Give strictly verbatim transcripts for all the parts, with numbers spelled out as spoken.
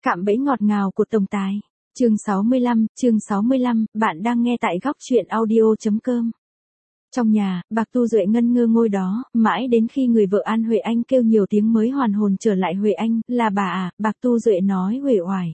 Cạm bẫy ngọt ngào của tổng tài. Chương sáu mươi lăm, chương sáu mươi lăm, bạn đang nghe tại góc truyện audio.com. Trong nhà, Bạc Tu Duệ ngân ngơ ngồi đó, mãi đến khi người vợ An Huệ Anh kêu nhiều tiếng mới hoàn hồn trở lại. Huệ Anh, là bà à? Bạc Tu Duệ nói uể oải.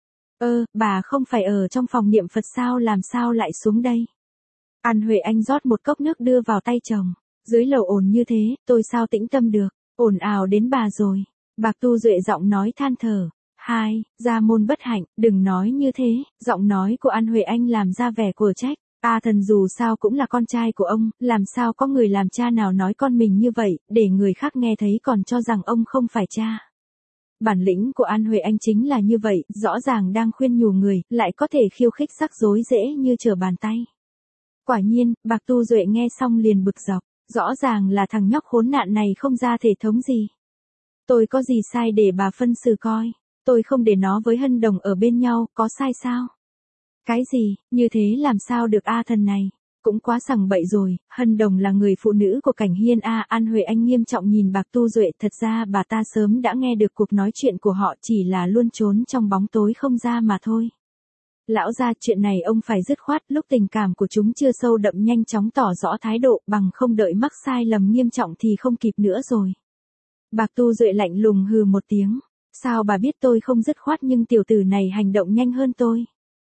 Ơ, bà không phải ở trong phòng niệm Phật sao, làm sao lại xuống đây? An Huệ Anh rót một cốc nước đưa vào tay chồng. Dưới lầu ồn như thế, tôi sao tĩnh tâm được, ồn ào đến bà rồi. Bạc Tu Duệ giọng nói than thở. Hai, gia môn bất hạnh, đừng nói như thế, giọng nói của An Huệ Anh làm ra vẻ của trách. A Thần dù sao cũng là con trai của ông, làm sao có người làm cha nào nói con mình như vậy, để người khác nghe thấy còn cho rằng ông không phải cha. Bản lĩnh của An Huệ Anh chính là như vậy, rõ ràng đang khuyên nhủ người, lại có thể khiêu khích rắc rối dễ như trở bàn tay. Quả nhiên, Bạc Tu Duệ nghe xong liền bực dọc, rõ ràng là thằng nhóc khốn nạn này không ra thể thống gì. Tôi có gì sai để bà phân xử coi, tôi không để nó với Hân Đồng ở bên nhau, có sai sao? Cái gì, như thế làm sao được A Thần này? Cũng quá sằng bậy rồi, Hân Đồng là người phụ nữ của Cảnh Hiên A. An Huệ Anh nghiêm trọng nhìn Bạc Tu Duệ, thật ra bà ta sớm đã nghe được cuộc nói chuyện của họ, chỉ là luôn trốn trong bóng tối không ra mà thôi. Lão gia, chuyện này ông phải dứt khoát, lúc tình cảm của chúng chưa sâu đậm nhanh chóng tỏ rõ thái độ, bằng không đợi mắc sai lầm nghiêm trọng thì không kịp nữa rồi. Bạc Tu Duệ lạnh lùng hừ một tiếng, sao bà biết tôi không dứt khoát, nhưng tiểu tử này hành động nhanh hơn tôi.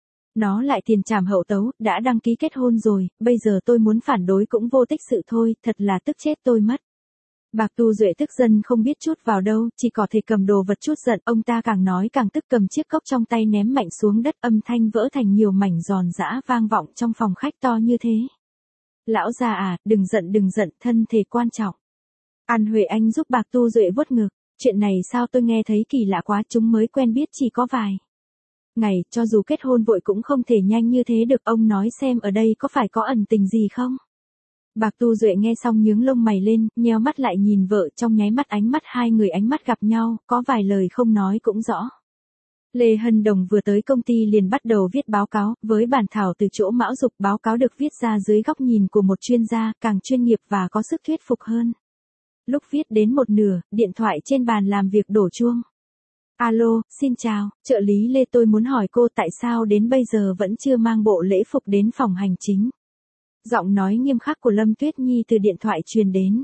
Nó lại tiền trảm hậu tấu, đã đăng ký kết hôn rồi, bây giờ tôi muốn phản đối cũng vô tích sự thôi, thật là tức chết tôi mất. Bạc Tu Duệ tức giận không biết chút vào đâu, chỉ có thể cầm đồ vật chút giận, ông ta càng nói càng tức, cầm chiếc cốc trong tay ném mạnh xuống đất, âm thanh vỡ thành nhiều mảnh giòn giã vang vọng trong phòng khách to như thế. Lão già à, đừng giận đừng giận, thân thể quan trọng. An Huệ Anh giúp Bạc Tu Duệ vuốt ngực, chuyện này sao tôi nghe thấy kỳ lạ quá, chúng mới quen biết chỉ có vài ngày, cho dù kết hôn vội cũng không thể nhanh như thế được, ông nói xem ở đây có phải có ẩn tình gì không? Bạc Tu Duệ nghe xong nhướng lông mày lên, nheo mắt lại nhìn vợ, trong nháy mắt ánh mắt hai người ánh mắt gặp nhau, có vài lời không nói cũng rõ. Lê Hân Đồng vừa tới công ty liền bắt đầu viết báo cáo, với bản thảo từ chỗ Mão Dục, báo cáo được viết ra dưới góc nhìn của một chuyên gia, càng chuyên nghiệp và có sức thuyết phục hơn. Lúc viết đến một nửa, điện thoại trên bàn làm việc đổ chuông. Alo, xin chào, trợ lý Lê, tôi muốn hỏi cô tại sao đến bây giờ vẫn chưa mang bộ lễ phục đến phòng hành chính. Giọng nói nghiêm khắc của Lâm Tuyết Nhi từ điện thoại truyền đến.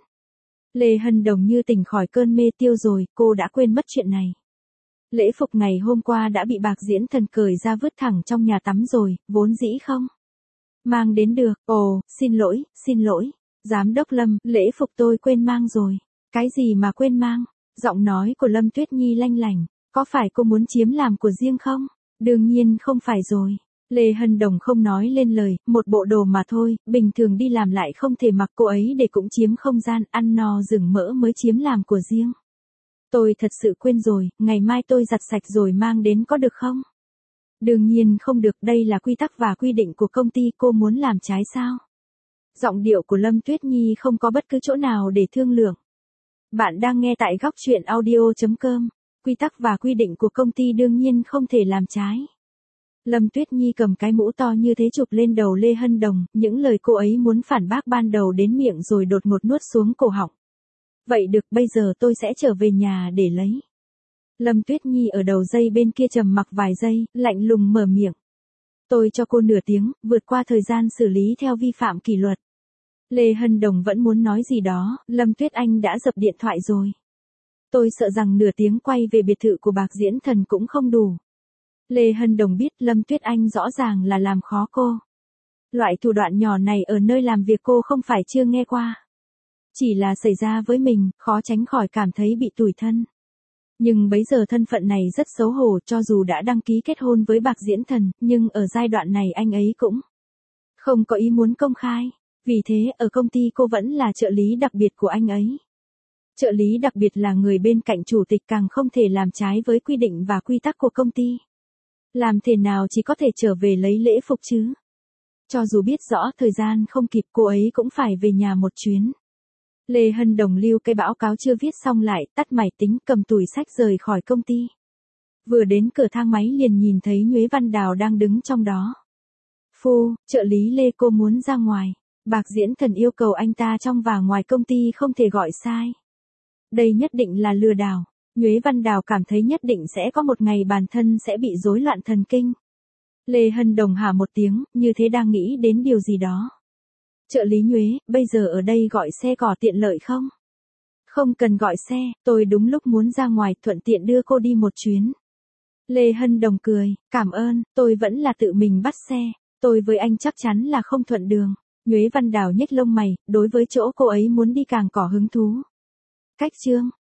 Lê Hân Đồng như tỉnh khỏi cơn mê tiêu rồi, cô đã quên mất chuyện này. Lễ phục ngày hôm qua đã bị Bạc Diễn Thần cởi ra vứt thẳng trong nhà tắm rồi, vốn dĩ không mang đến được. Ồ, xin lỗi, xin lỗi. Giám đốc Lâm, lễ phục tôi quên mang rồi. Cái gì mà quên mang? Giọng nói của Lâm Tuyết Nhi lanh lảnh. Có phải cô muốn chiếm làm của riêng không? Đương nhiên không phải rồi. Lê Hân Đồng không nói lên lời, một bộ đồ mà thôi, bình thường đi làm lại không thể mặc, cô ấy để cũng chiếm không gian, ăn no rừng mỡ mới chiếm làm của riêng. Tôi thật sự quên rồi, ngày mai tôi giặt sạch rồi mang đến có được không? Đương nhiên không được, đây là quy tắc và quy định của công ty, cô muốn làm trái sao? Giọng điệu của Lâm Tuyết Nhi không có bất cứ chỗ nào để thương lượng. Bạn đang nghe tại góc truyện audio.com. Quy tắc và quy định của công ty đương nhiên không thể làm trái. Lâm Tuyết Nhi cầm cái mũ to như thế chụp lên đầu Lê Hân Đồng, những lời cô ấy muốn phản bác ban đầu đến miệng rồi đột ngột nuốt xuống cổ họng. Vậy được, bây giờ tôi sẽ trở về nhà để lấy. Lâm Tuyết Nhi ở đầu dây bên kia trầm mặc vài giây, lạnh lùng mở miệng. Tôi cho cô nửa tiếng, vượt qua thời gian xử lý theo vi phạm kỷ luật. Lê Hân Đồng vẫn muốn nói gì đó, Lâm Tuyết Anh đã dập điện thoại rồi. Tôi sợ rằng nửa tiếng quay về biệt thự của Bạc Diễn Thần cũng không đủ. Lê Hân Đồng biết Lâm Tuyết Anh rõ ràng là làm khó cô. Loại thủ đoạn nhỏ này ở nơi làm việc cô không phải chưa nghe qua. Chỉ là xảy ra với mình, khó tránh khỏi cảm thấy bị tủi thân. Nhưng bấy giờ thân phận này rất xấu hổ, cho dù đã đăng ký kết hôn với Bạc Diễn Thần, nhưng ở giai đoạn này anh ấy cũng không có ý muốn công khai. Vì thế, ở công ty cô vẫn là trợ lý đặc biệt của anh ấy. Trợ lý đặc biệt là người bên cạnh chủ tịch, càng không thể làm trái với quy định và quy tắc của công ty. Làm thế nào chỉ có thể trở về lấy lễ phục chứ? Cho dù biết rõ thời gian không kịp, cô ấy cũng phải về nhà một chuyến. Lê Hân Đồng lưu cái báo cáo chưa viết xong lại, tắt máy tính, cầm tủi sách rời khỏi công ty. Vừa đến cửa thang máy liền nhìn thấy Nhuế Văn Đào đang đứng trong đó. Phu, trợ lý Lê, cô muốn ra ngoài. Bạc Diễn Thần yêu cầu anh ta trong và ngoài công ty không thể gọi sai. Đây nhất định là lừa đảo. Nhuế Văn Đào cảm thấy nhất định sẽ có một ngày bản thân sẽ bị rối loạn thần kinh. Lê Hân Đồng hả một tiếng, như thế đang nghĩ đến điều gì đó. Trợ lý Nhuế, bây giờ ở đây gọi xe cỏ tiện lợi không? Không cần gọi xe, tôi đúng lúc muốn ra ngoài, thuận tiện đưa cô đi một chuyến. Lê Hân Đồng cười, cảm ơn, tôi vẫn là tự mình bắt xe, tôi với anh chắc chắn là không thuận đường. Nhuế Văn Đào nhếch lông mày, đối với chỗ cô ấy muốn đi càng có hứng thú. Cách chương